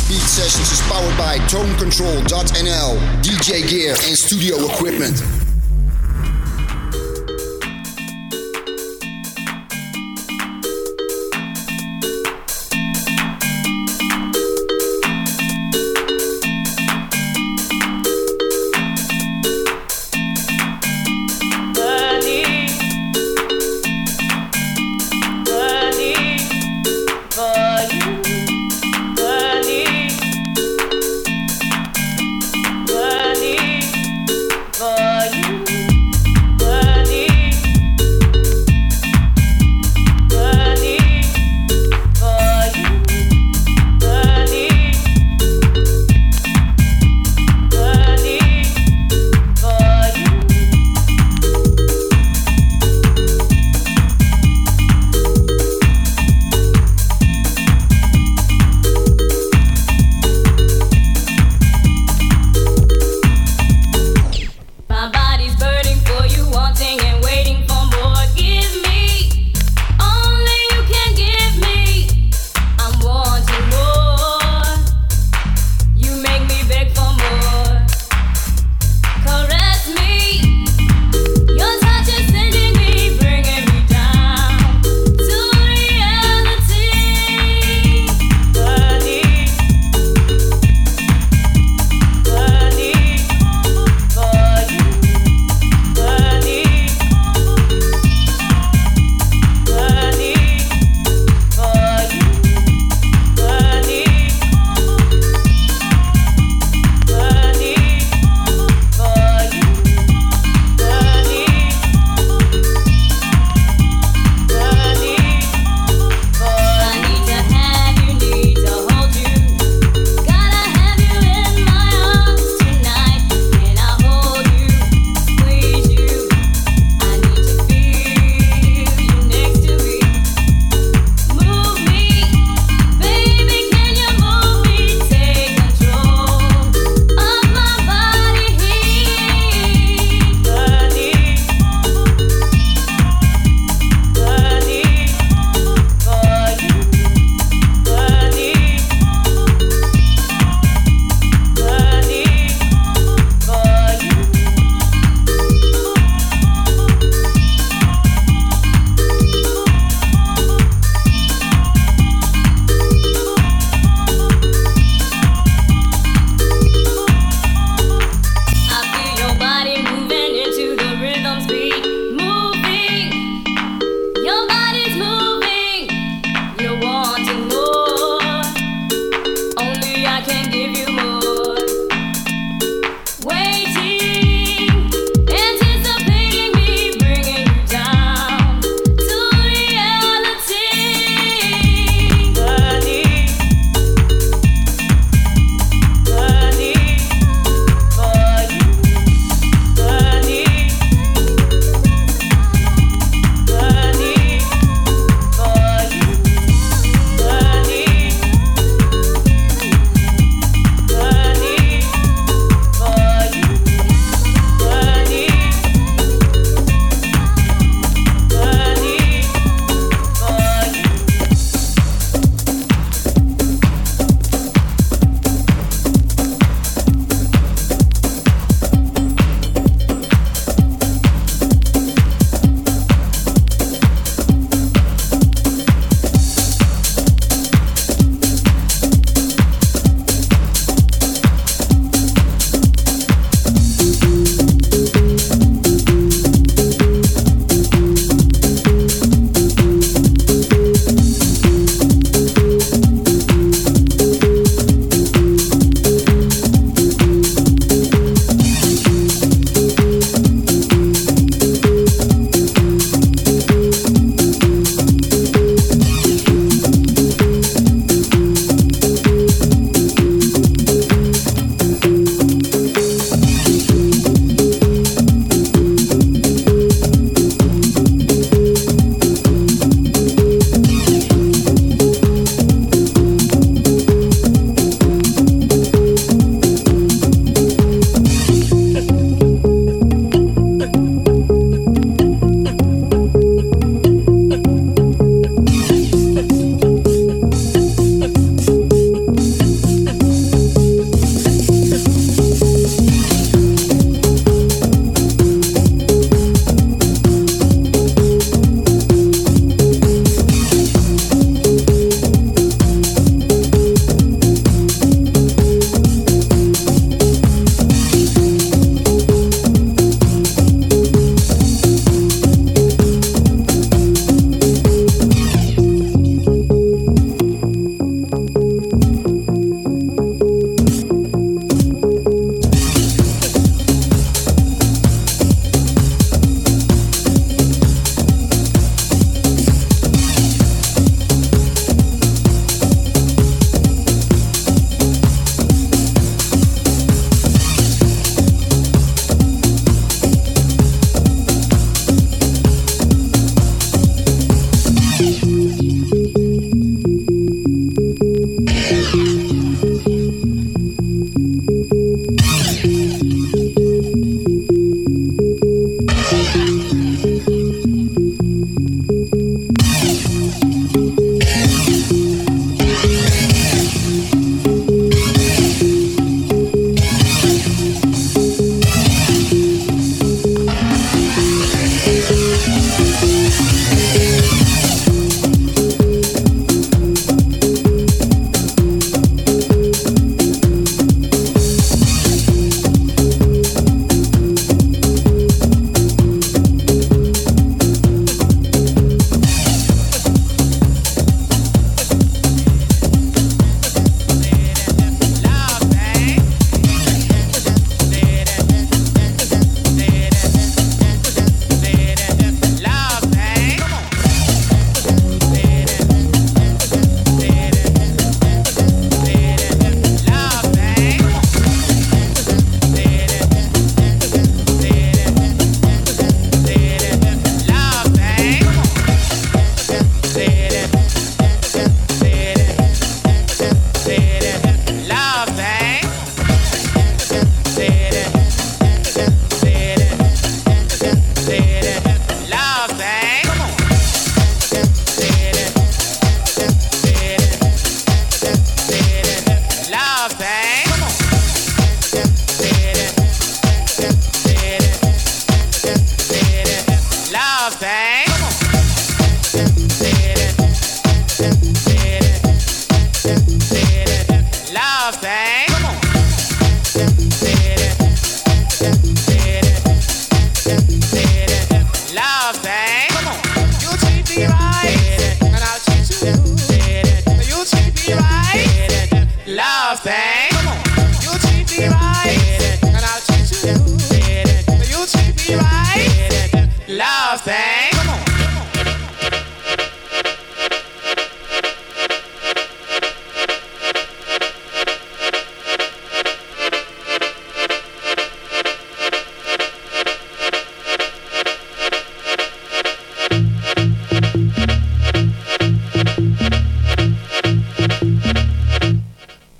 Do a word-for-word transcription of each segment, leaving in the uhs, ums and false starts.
Beat Sessions is powered by tone control dot n l, D J gear and studio equipment. For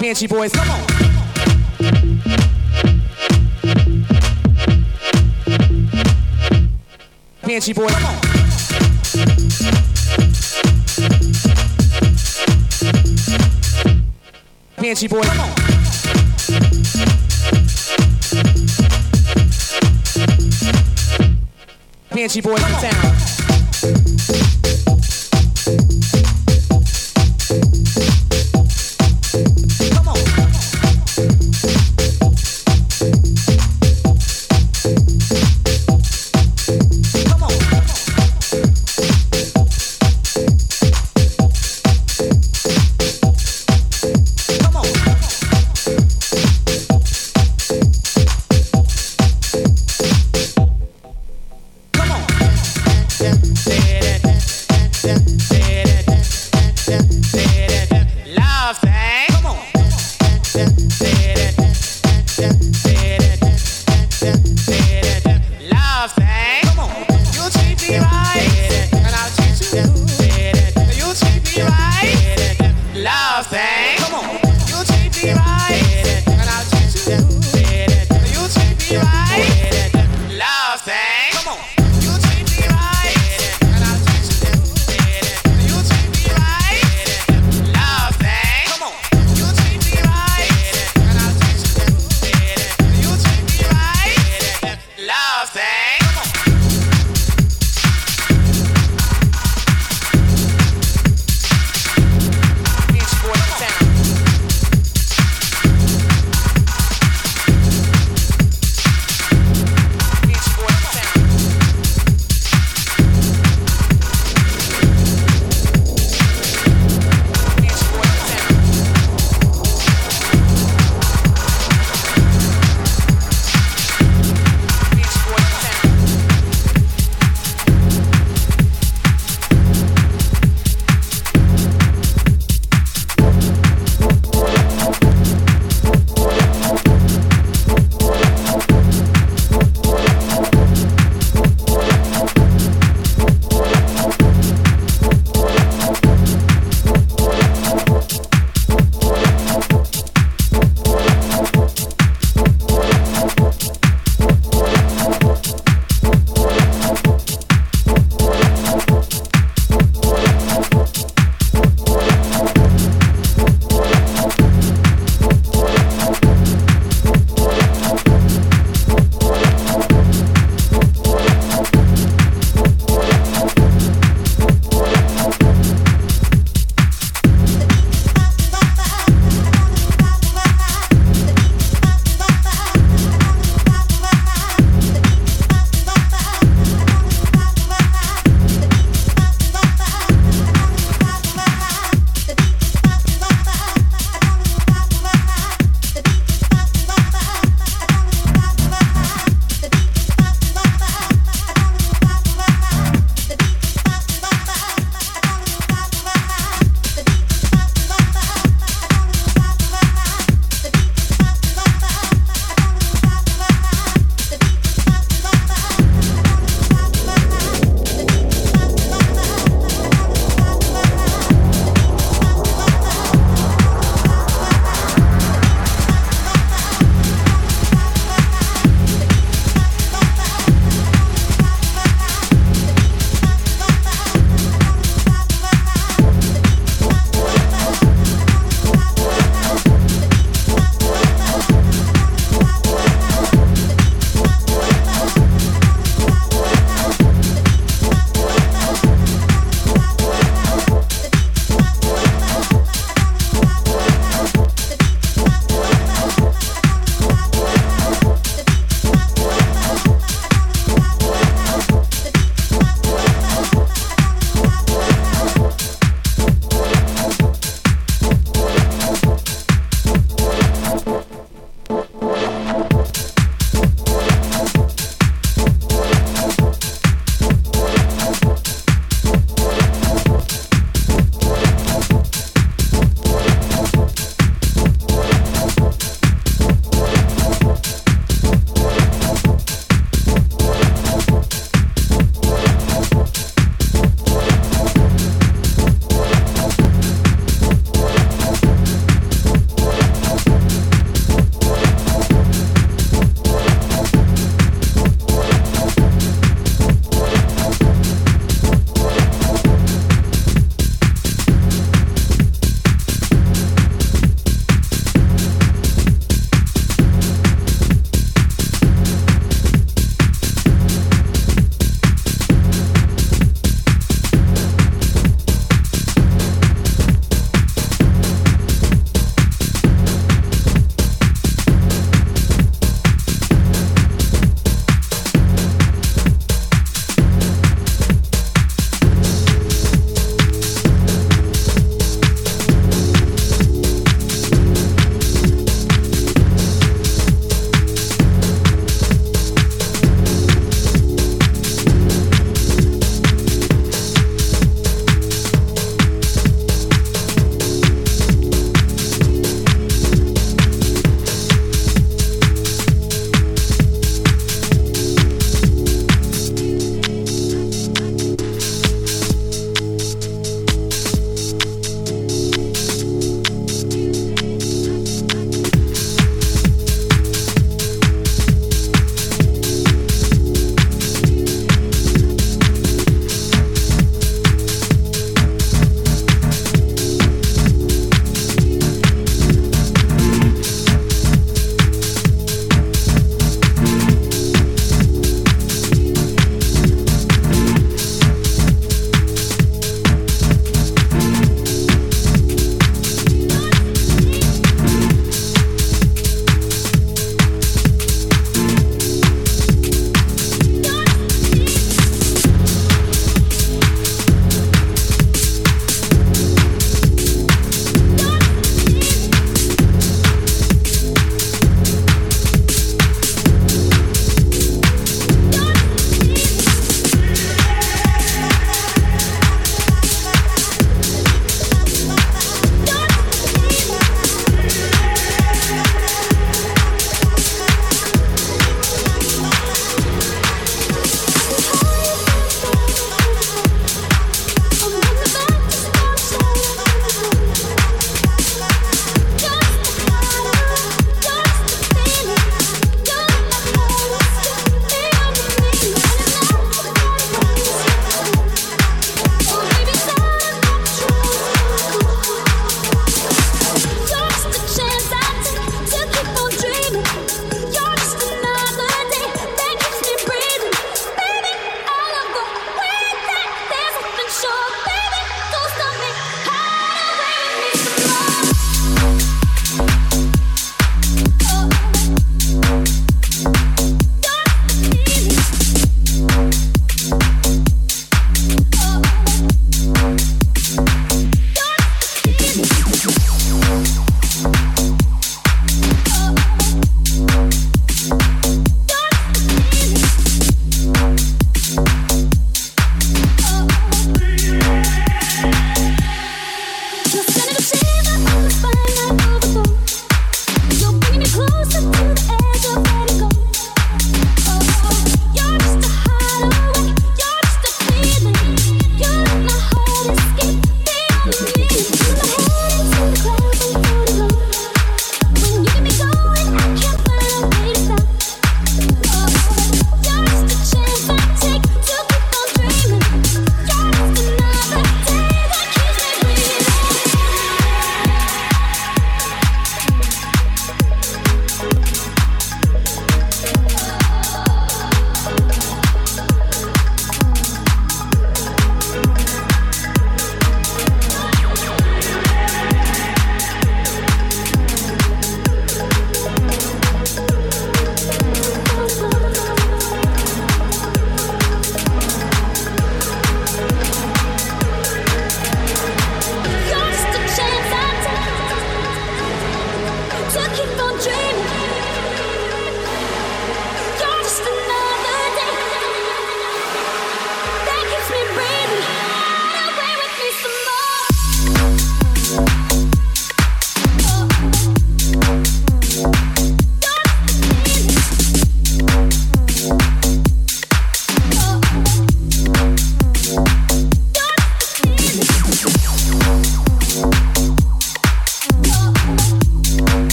Banshee boys, come on. Banshee boys, come on. Banshee boys, come on. Banshee boys in town. Come on. Come on. Come on. Town.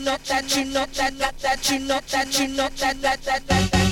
know that you know that that that you know that you know that that that that that.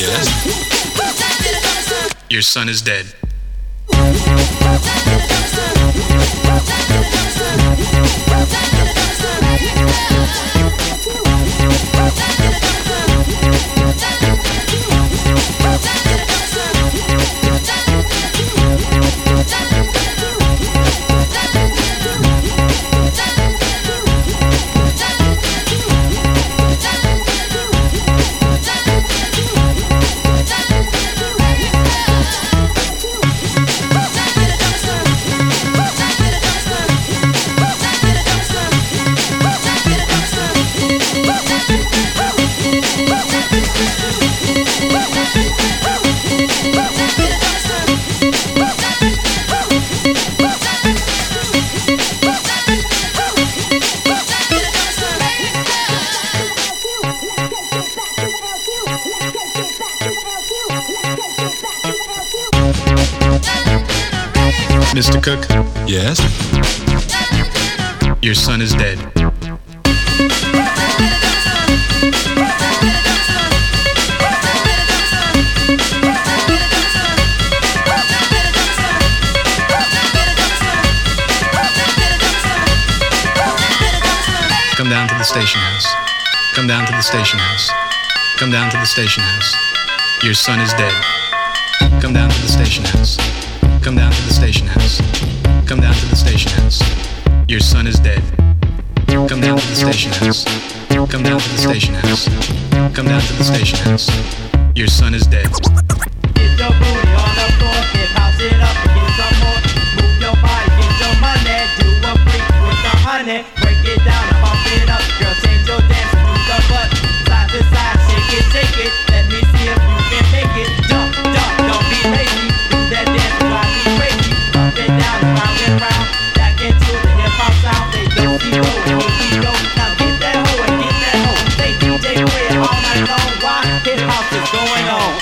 Yes. Your son is dead. Mister Cook? Yes? Your son is dead. Come down to the station house. Come down to the station house. Come down to the station house. Your son is dead. Come down to the station house. Come down to the station house. Come down to the station house. Your son is dead. Come down to the station house. Come down to the station house. Come down to the station house. Your son is dead. Get your booty on the floor, hip house it up and get some more. Move your body, get your money, do a freak with the honey. Break it down and bump it up, girl, change your dance and move the butt. Side to side, shake it, shake it. Let me see if you can make it. Jump, jump, don't be lazy. Do that dance and drive me crazy. Up and down and round and round. Back into the hip hop sound. They don't see go and here we go. Now get that hoe and get that hoe. They D J play it all night long. Why? Hip hop is going on.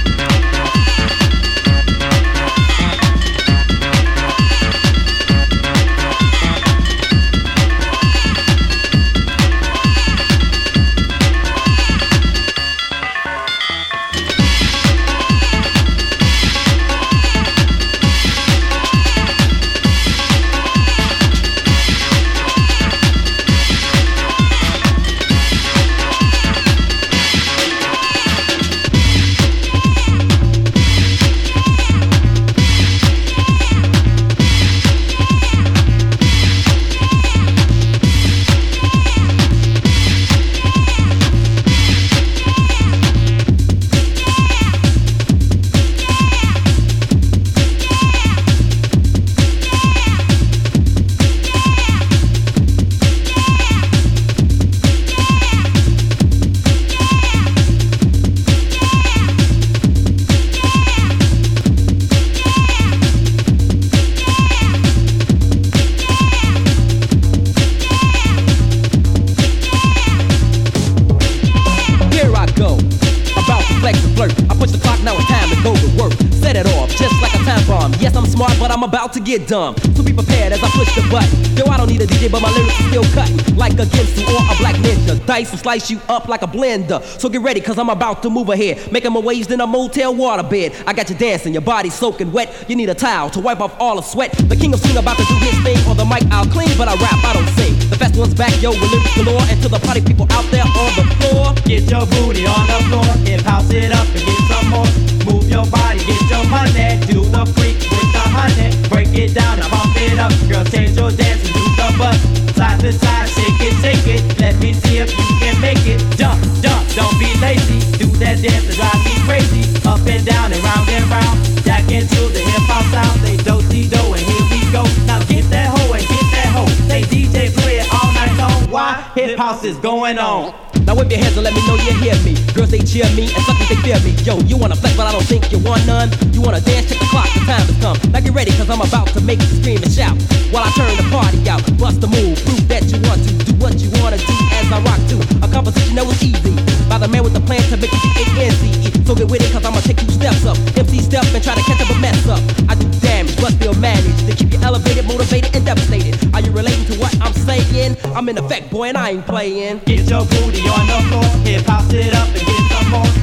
I'm about to get dumb, so be prepared as I push the button. Yo, I don't need a D J, but my lyrics are still cutting like a Ginsu or a black ninja. Dice will slice you up like a blender. So get ready, cause I'm about to move ahead, making my waves in a motel waterbed. I got you dancing, your body soaking wet. You need a towel to wipe off all the sweat. The king of swing about to do his thing. On the mic I'll clean, but I rap, I don't sing. The festival's back, yo, with lyrics galore. And to the party people out there on the floor, get your booty on the floor, hip house it up and get some more. Move your body, get your money, do the freak with the honey. Break it down and bump it up, girl, change your dance and do the butt. Side to side, shake it, shake it. Let me see if you can make it. Jump, jump, don't be lazy. Do that dance and drive me crazy. Up and down and round and round. Jack into the hip hop sound. They do-si-do and here we go. Now get that hoe and get that hoe. Say D J play it all night long. Why? Hip house is going on. Now whip your hands and let me know you hear me. Girls, they cheer me and suckers, they fear me. Yo, you wanna flex, but I don't think you want none. You wanna dance, check the clock, the time has come. Now get ready, cause I'm about to make you scream and shout while I turn the party out. Bust the move, prove that you want to. Do what you wanna do as I rock to a composition that was easy by the man with the plan to make you G A N Z E. So get with it, cause I'ma take two steps up. M C step and try to catch up a mess up. I do damage, but still manage to keep you elevated, motivated, and devastated. Are you relating to what I'm saying? I'm in effect, boy, and I ain't playing. Get your booty on the floor, hip house it up and get some more. Move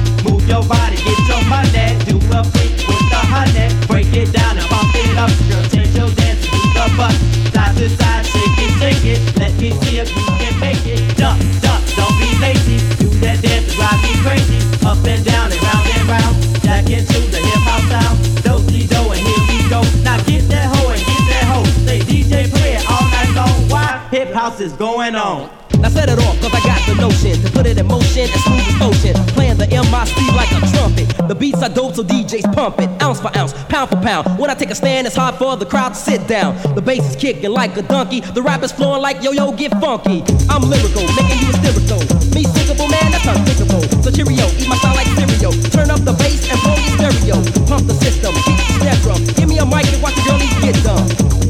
your body, get your money. Do a freak with the honey. Break it down and pump it up. Girl, change your dance to the butt. Side to side, shake it, shake it. Let me see if you can make it. Jump, jump, don't be lazy. Do that dance to drive me crazy. Up and down and round and round. Jack into the hip hop sound. Do-si-do and here we go. Now get that hoe and get that hoe. Say D J play it all night long. Why? Hip house is going on. Now set it off, cause I got the notion to put it in motion as smooth as motion. Playing the M I C like a trumpet. The beats are dope, so D Js pump it. Ounce for ounce, pound for pound. When I take a stand, it's hard for the crowd to sit down. The bass is kicking like a donkey. The rap is flowing like yo-yo, get funky. I'm lyrical, making you hysterical. Me thinkable, man, that's unthinkable. So cheerio, eat my style like cereal. Turn up the bass and blow your stereo. Pump the system, keep the snare drum. Give me a mic and watch the girlies get dumb.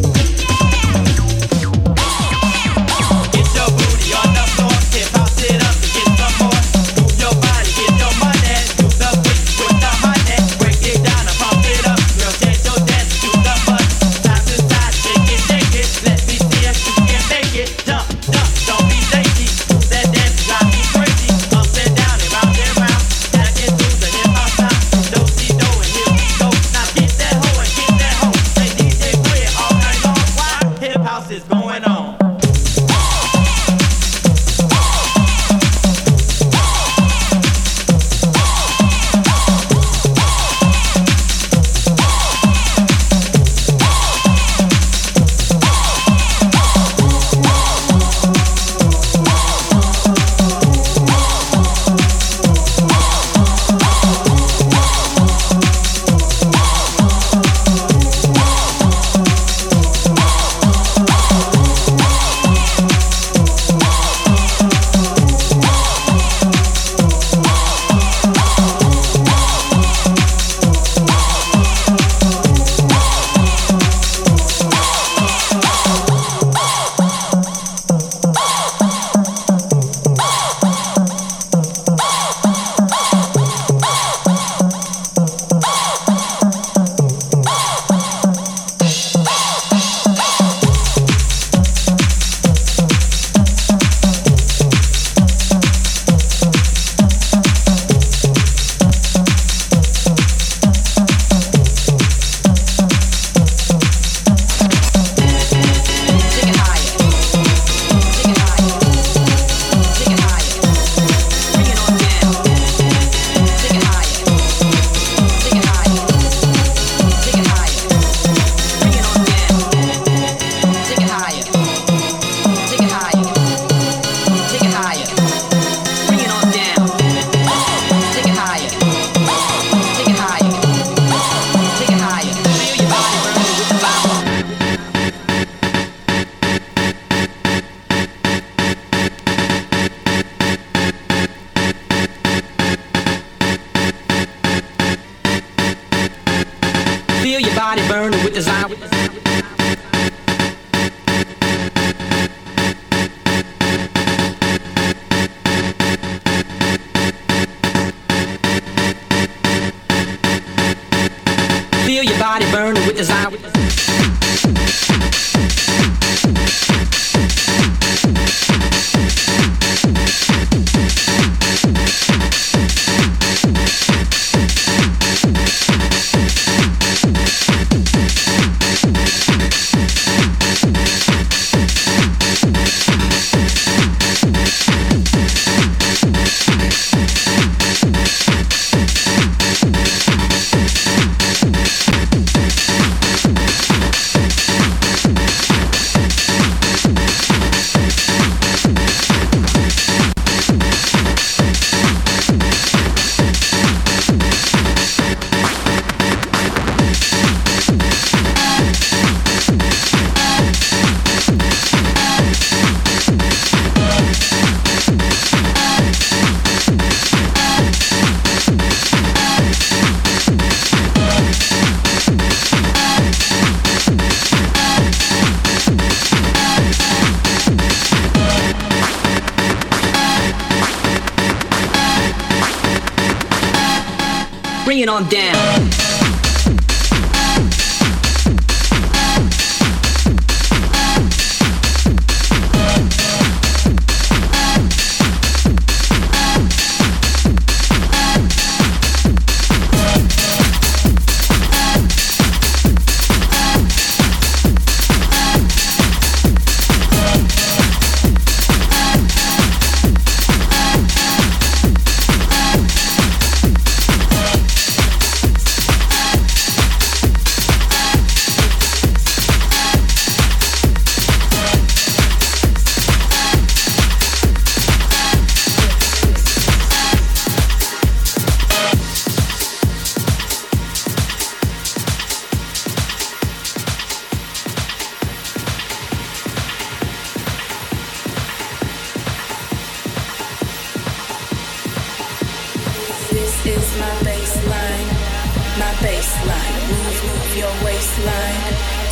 Bring it on down.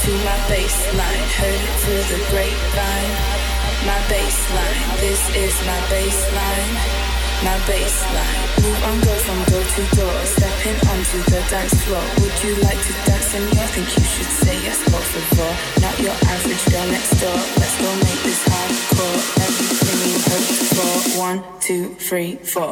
to my baseline. Heard it through the grapevine. My baseline, this is my baseline. My baseline. Move on, go from door to door, stepping onto the dance floor. Would you like to dance in here? I think you should say yes, both of all. Not your average girl next door. Let's go make this hardcore. Everything you hoped for. One, two, three, four.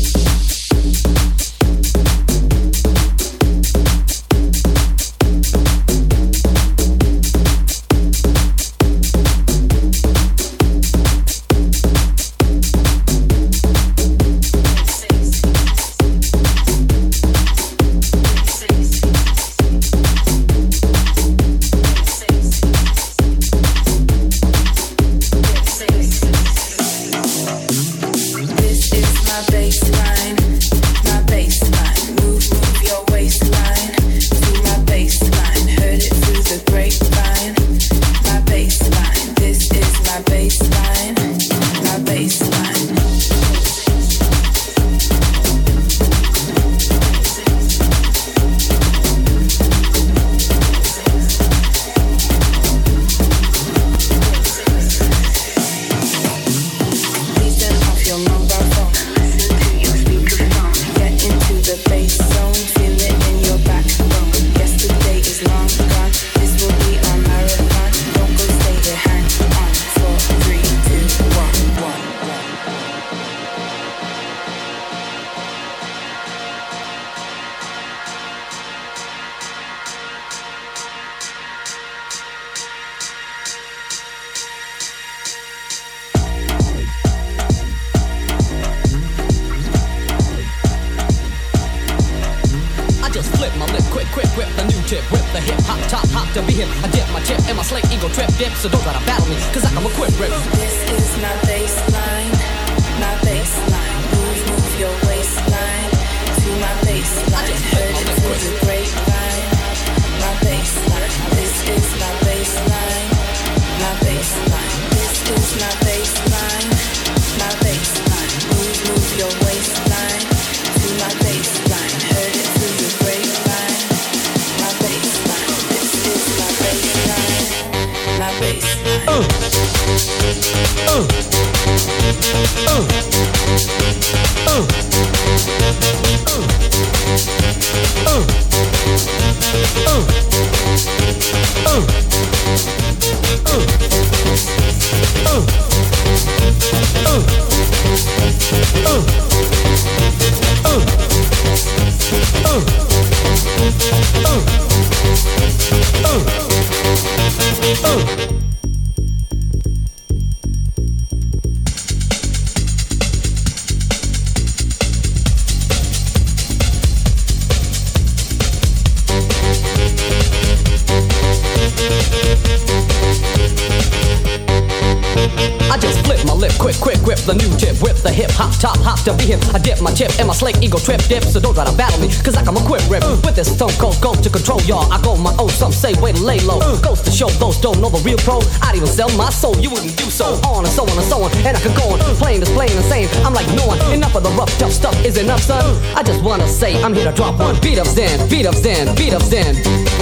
To be him, I dip my chip in my slick ego trip dip. So don't try to battle me, cause I come equipped rip uh. With this stone cold go to control y'all. I go my own, some say way to lay low uh. Goes to show those don't know the real pro. I'd even sell my soul, you wouldn't do so uh. On and so on and so on, and I could go on uh. Plain is plain and sane, I'm like no one uh. Enough of the rough tough stuff is enough son uh. I just wanna say, I'm here to drop one. Beat up Zen, beat up Zen, beat up Zen.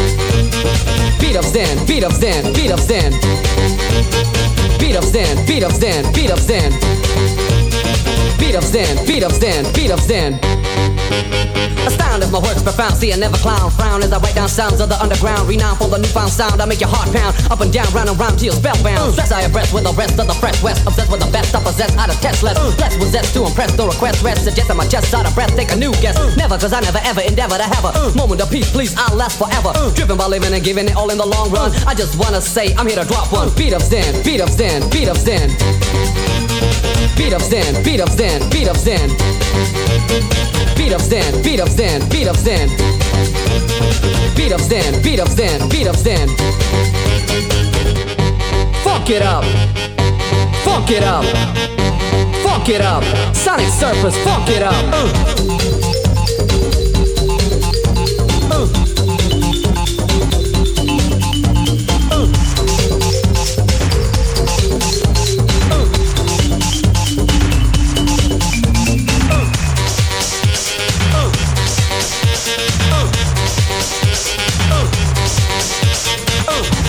Beat up Zen, beat up Zen, beat up Zen. Beat up Zen, beat up Zen, beat up Zen. Beat up Zen, beat up Zen, beat up Zen. Astound if my work's profound, see I never clown. Frown as I write down sounds of the underground. Renowned for the newfound sound, I make your heart pound. Up and down, round and round till you're spellbound. Stress I abreast with the rest of the fresh west. Obsessed with the best I possess, out of test less. Blessed with zest to impress, no request rest. Suggest that my chest out of breath, take a new guess. Never, cause I never ever endeavor to have a moment of peace, please, I'll last forever. Driven by living and giving it all in the long run. I just wanna say, I'm here to drop one. Beat up Zen, beat up Zen, beat up Zen. Beat up Zen, beat up Zen, beat up Zen. Beat up Zen, beat up Zen, beat up Zen. Beat up Zen, beat up Zen, beat up Zen. Fuck it up. Fuck it up. Fuck it up. Sonic Surfers, fuck it up. Uh. Oh.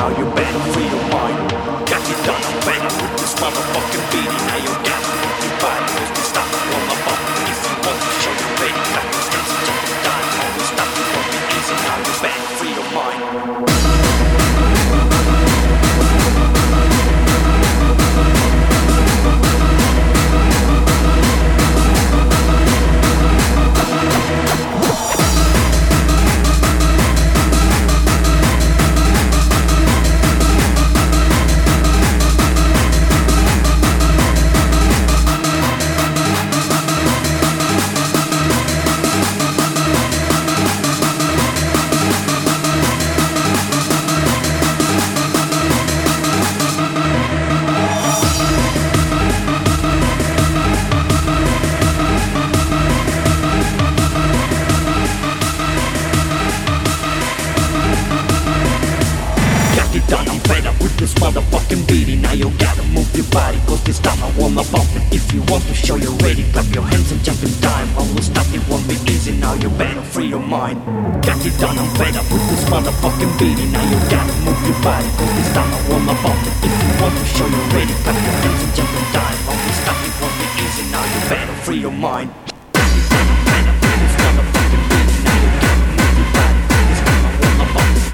now you better free your mind. Got you done, I'm better with this motherfucking beat. Now you got to move your body, cause this stop on my bump. If you want to show your ready, got to dance and jump and die. Always stop you from the easy, now you better free your mind. This motherfucking beating, now you gotta move your body, cause this time I wanna bump it. If you want to show you're ready, clap your hands and jump in time. I will stop, it won't be easy, now you better free your mind. Got it done, I'm fed up with this motherfucking beating. Now you gotta move your body, cause this time I wanna bump it. If you want to show you're ready, clap your hands and jump in time. I will stop, it won't be easy, now you better free your mind. Got it done, I'm fed up with this motherfucking beating. Now you gotta move your body, cause this time I wanna bump it.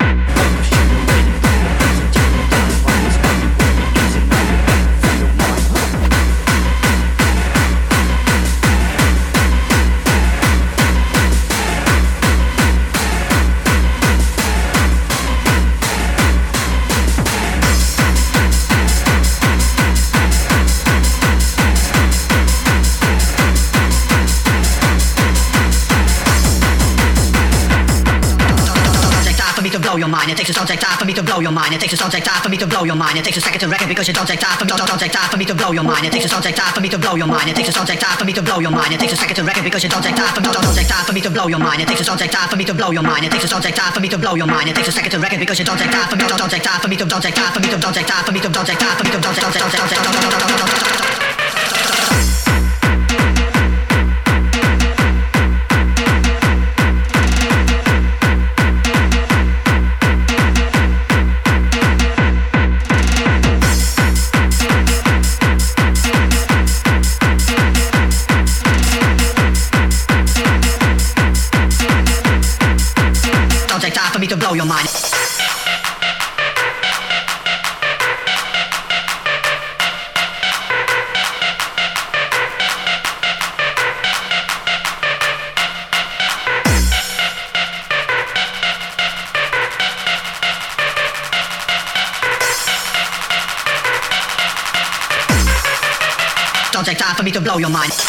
Blow your mind. It takes a don't take time for me to blow your mind. It takes a don't take time for me to blow your mind. It takes a second to reckon because you don't take time for me. Don't, don't take time for me to blow your mind. It takes a don't take time for me to blow your mind. It takes a don't take time for me to blow your mind. It takes a second to reckon because you don't take time for me. Don't, don't take time for me to blow your mind. It takes a don't take time for me to blow your mind. It takes a don't take time for me to blow your mind. It takes a second to reckon because you don't take time for me. Don't, don't take time for me to don't take time for me to don't take time for me to don't take time for me to don't take don't take don't take don't take don't take don't take don't take. For me to blow your mind. Don't take time for me to blow your mind.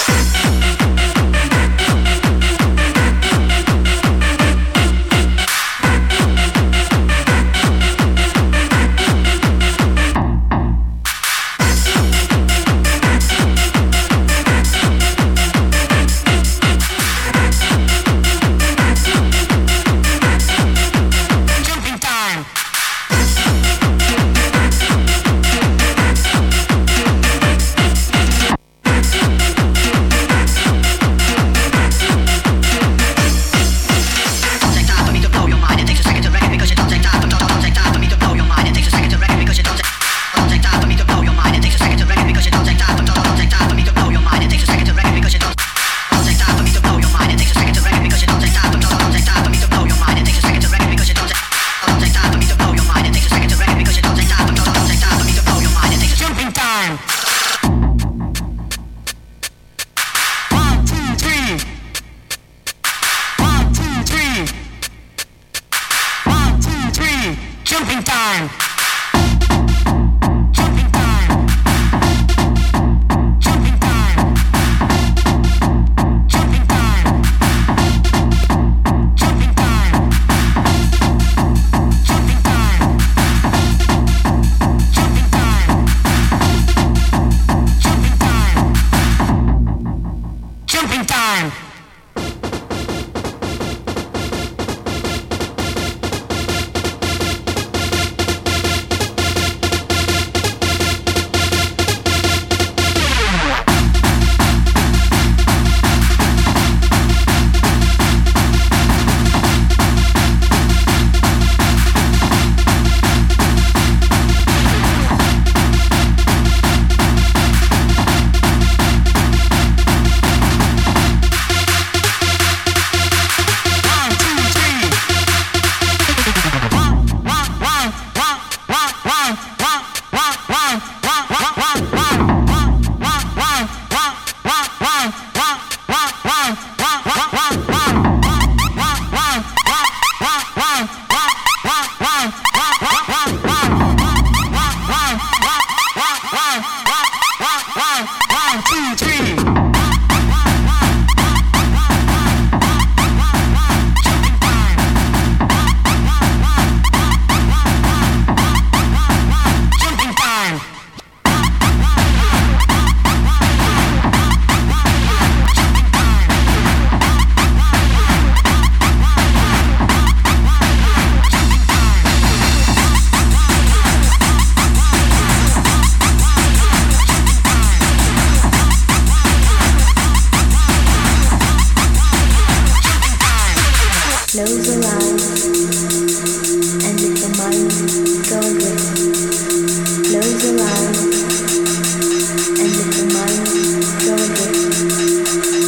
Close your eyes and let your mind go adrift. Close your eyes and let your mind go adrift.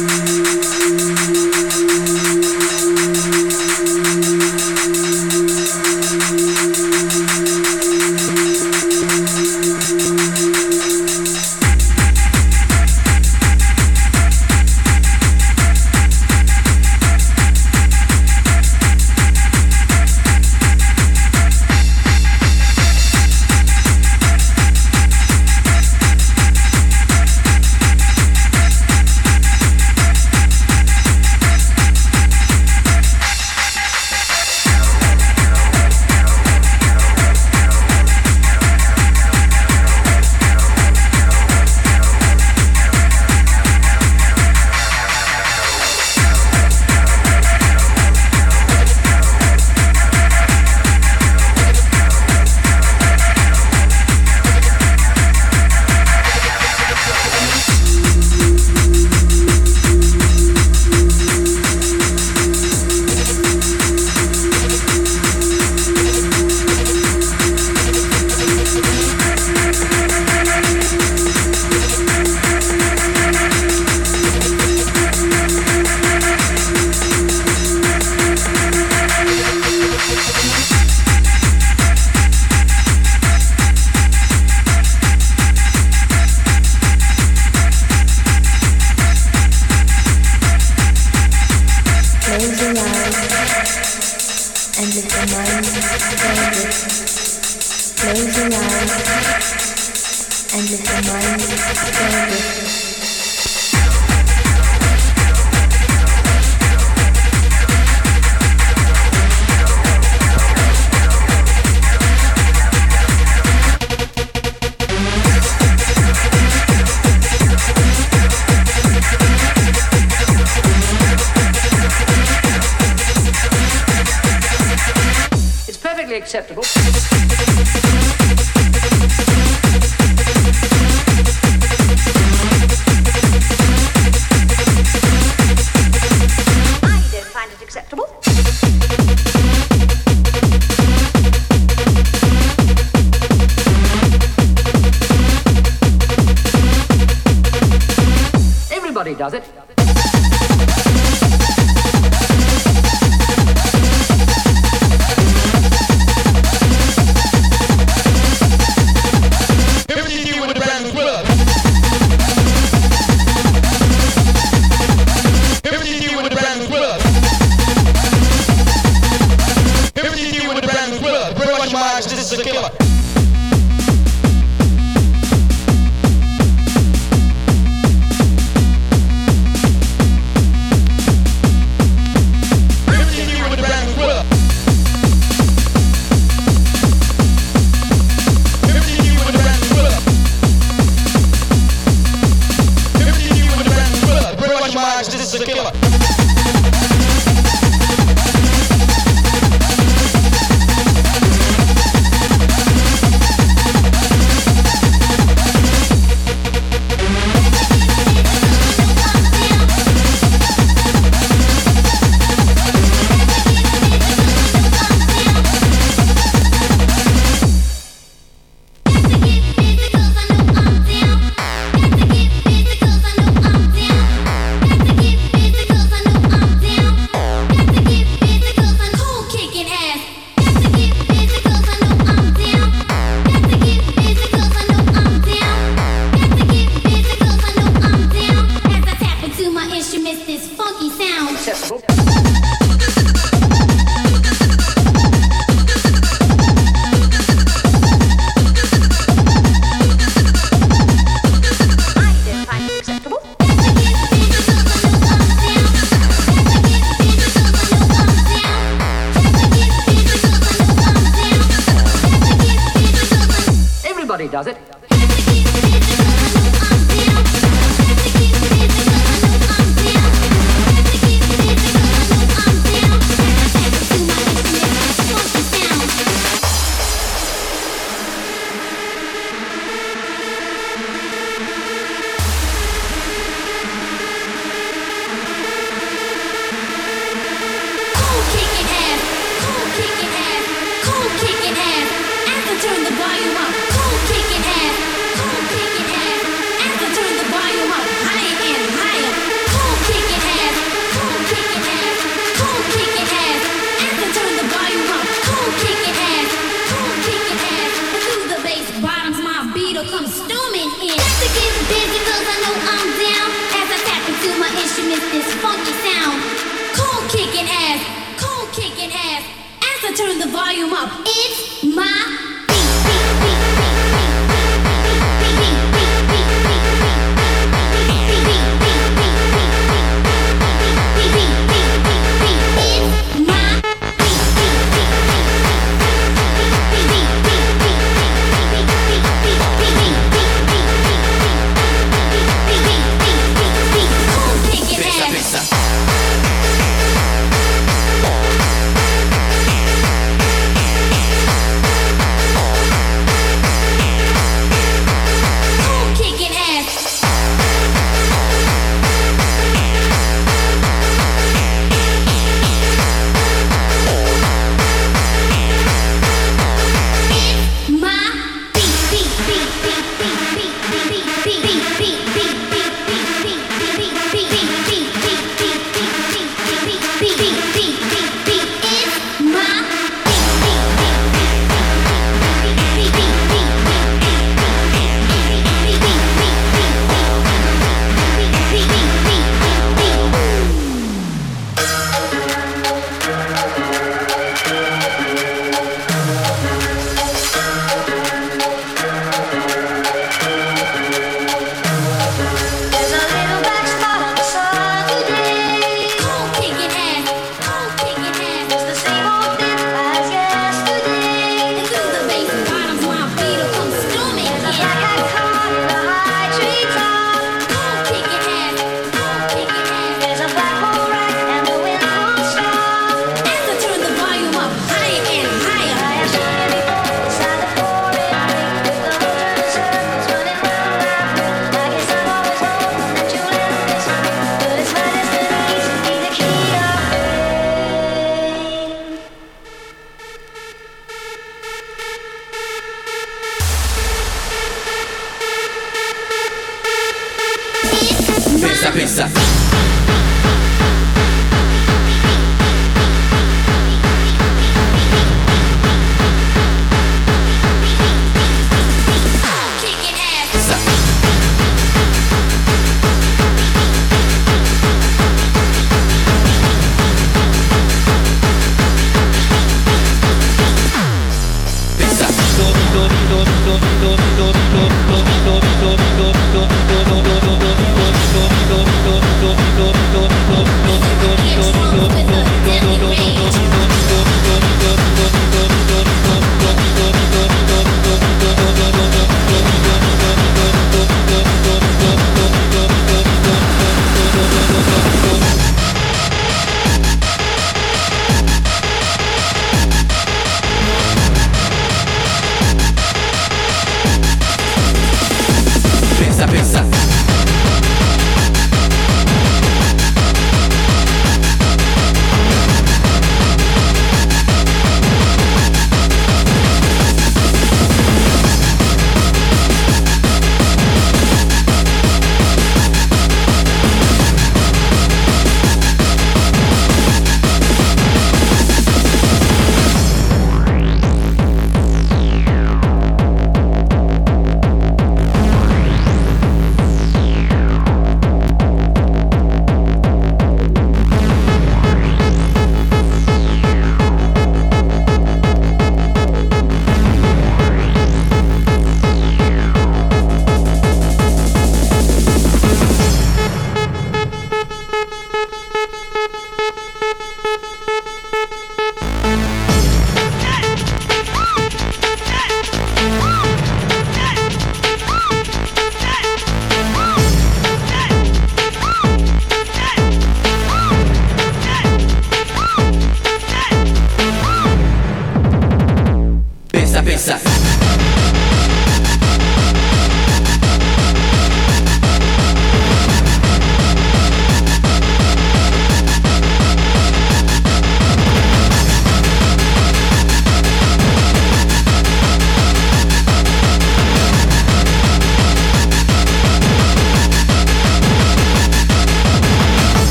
Acceptable. I don't find it acceptable. Everybody does it. This is a killer. This is a killer. Everybody does it. Kick Pizza.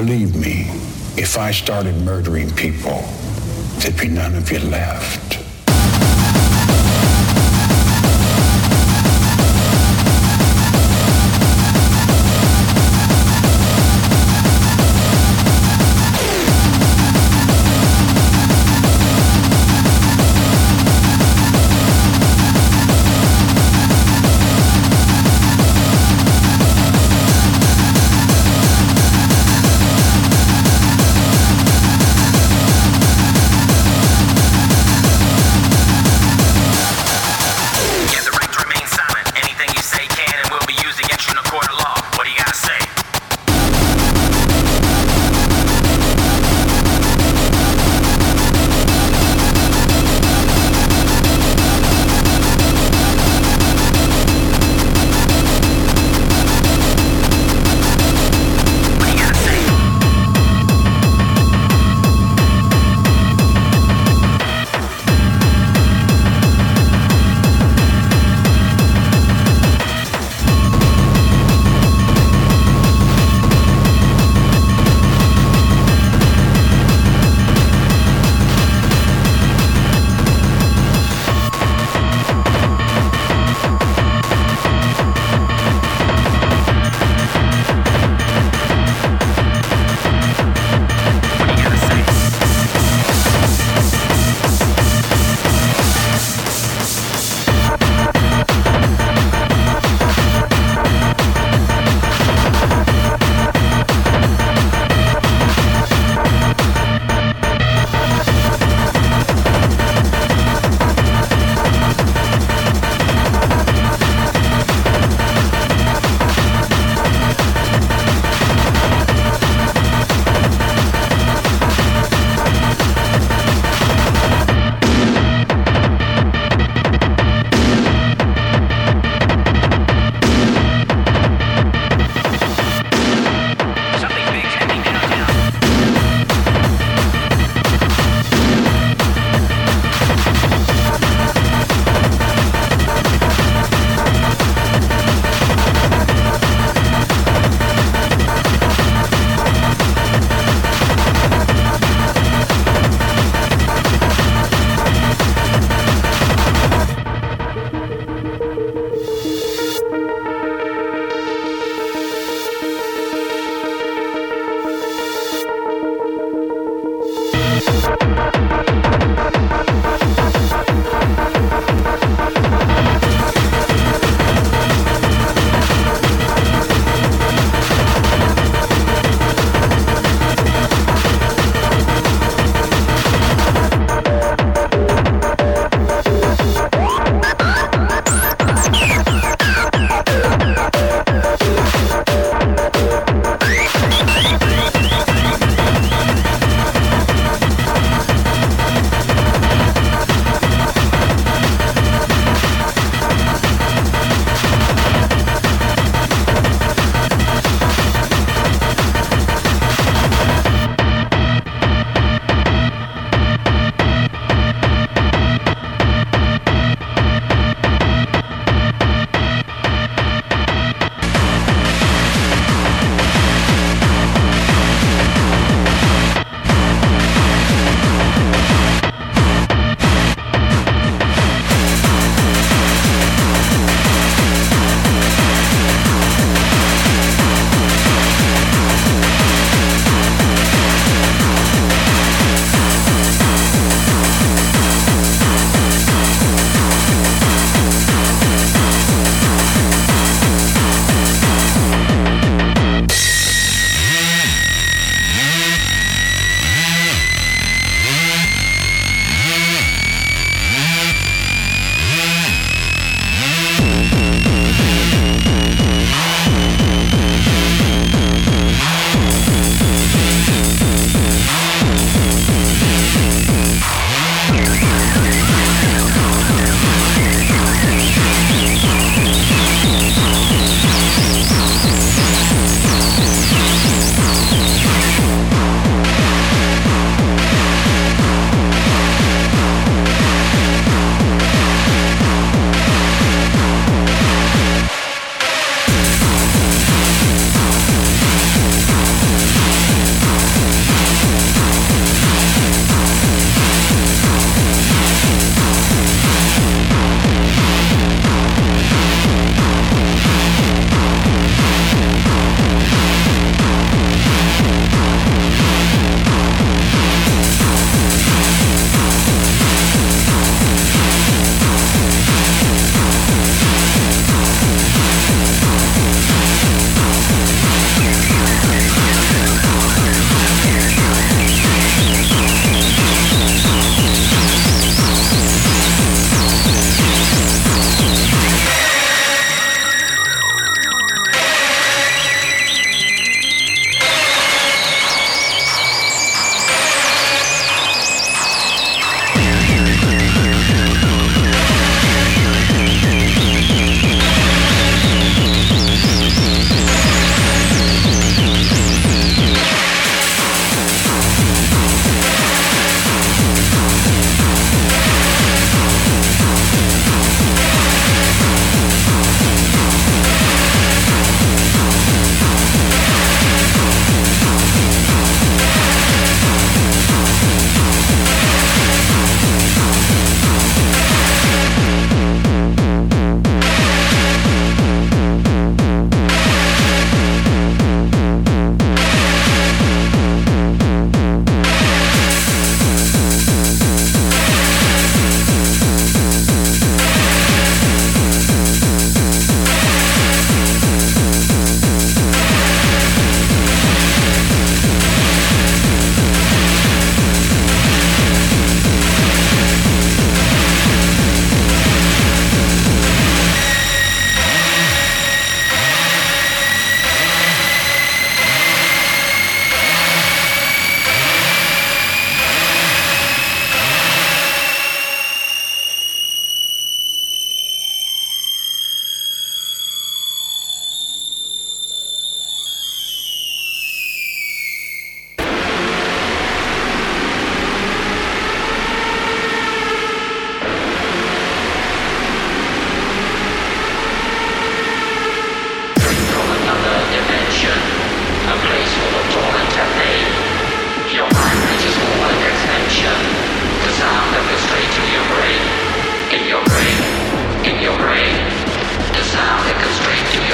believe me, if I started murdering people, there'd be none of you left. Thank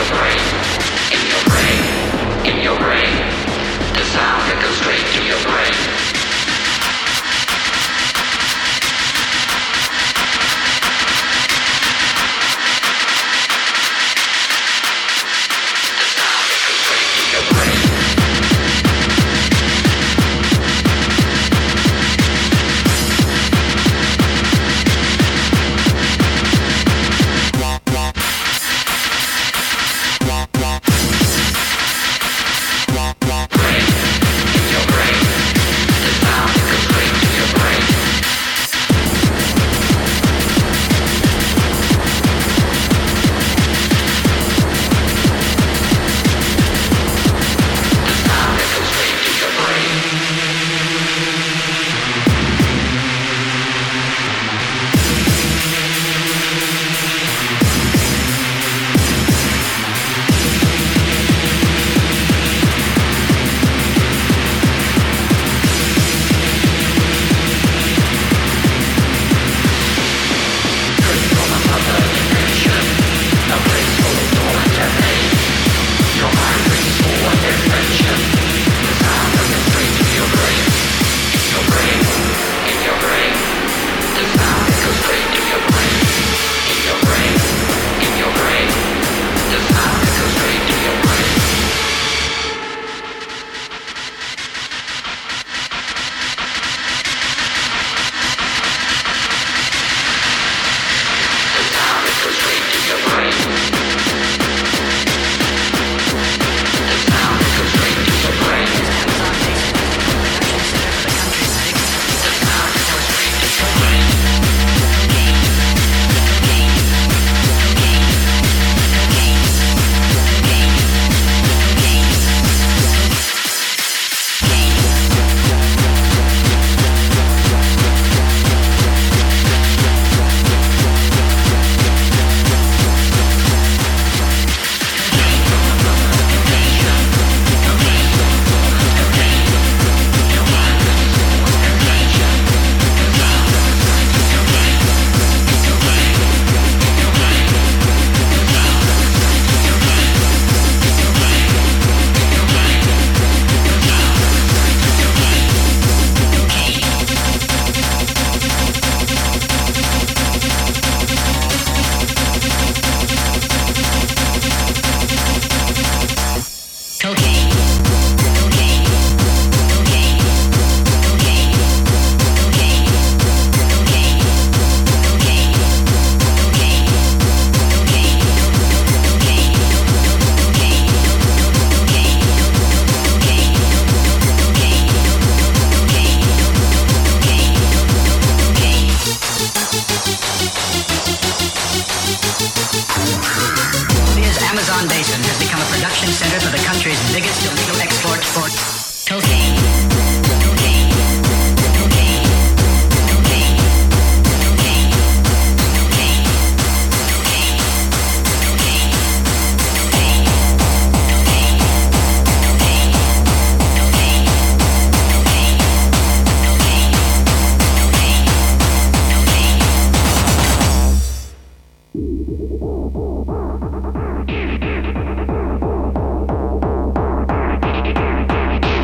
Cocaine.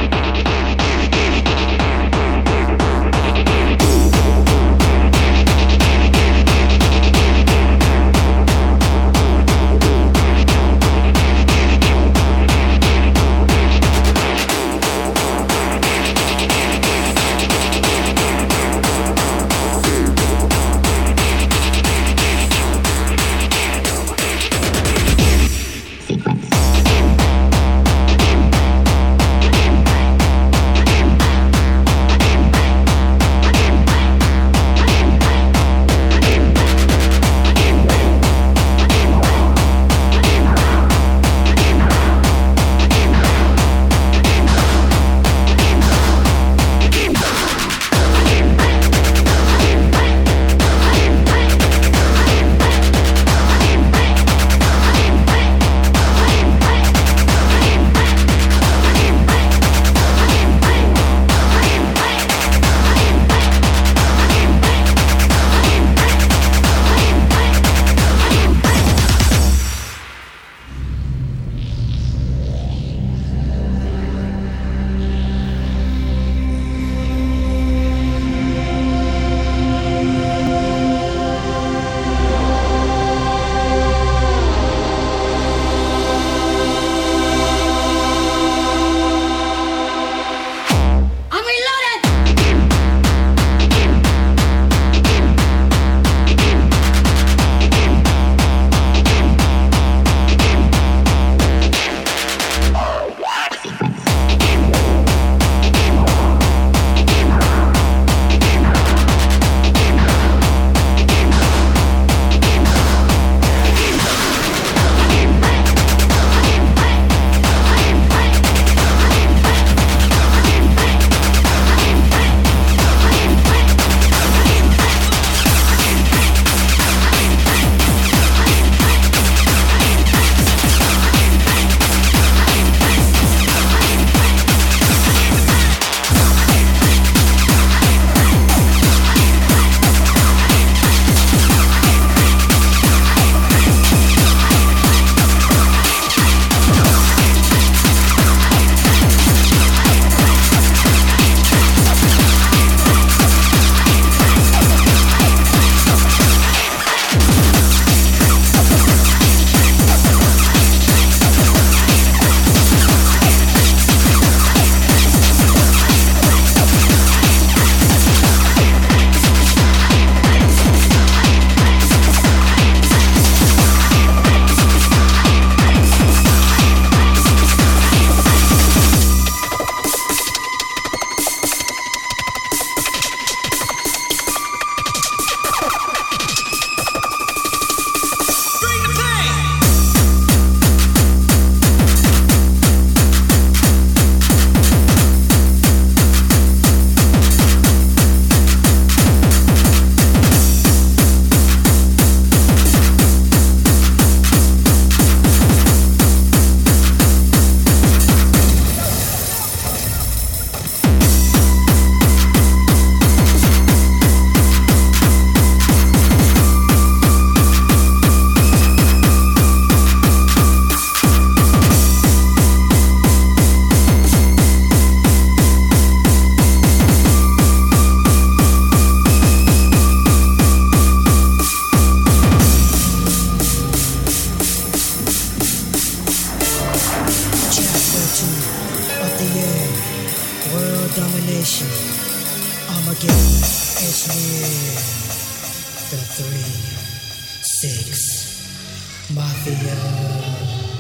two of the air, world domination. Armageddon is near. The three, six, Mafia.